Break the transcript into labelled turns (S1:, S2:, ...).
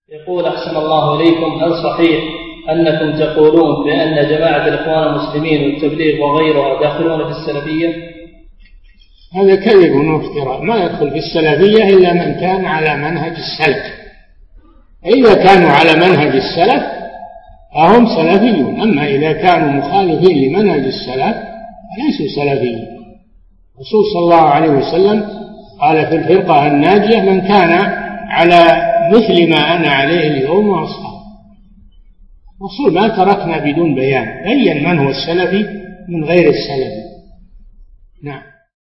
S1: يقول أحسن الله إليكم، هل صحيح أنكم تقولون بأن جماعة الإخوان المسلمين والتبليغ وغيرها داخلون في السلفية؟
S2: هذا كذب وافتراء. ما يدخل في السلفية إلا من كان على منهج السلف. إذا كانوا على منهج السلف فهم سلفيون، أما إذا كانوا مخالفين لمنهج السلف فليسوا سلفيين. الرسول صلى الله عليه وسلم قال في الفرقة الناجية من كان على مثل ما أنا عليه اليوم وأصحابي. الرسول ما تركنا بدون بيان، بين من هو السلفي من غير السلفي. نعم.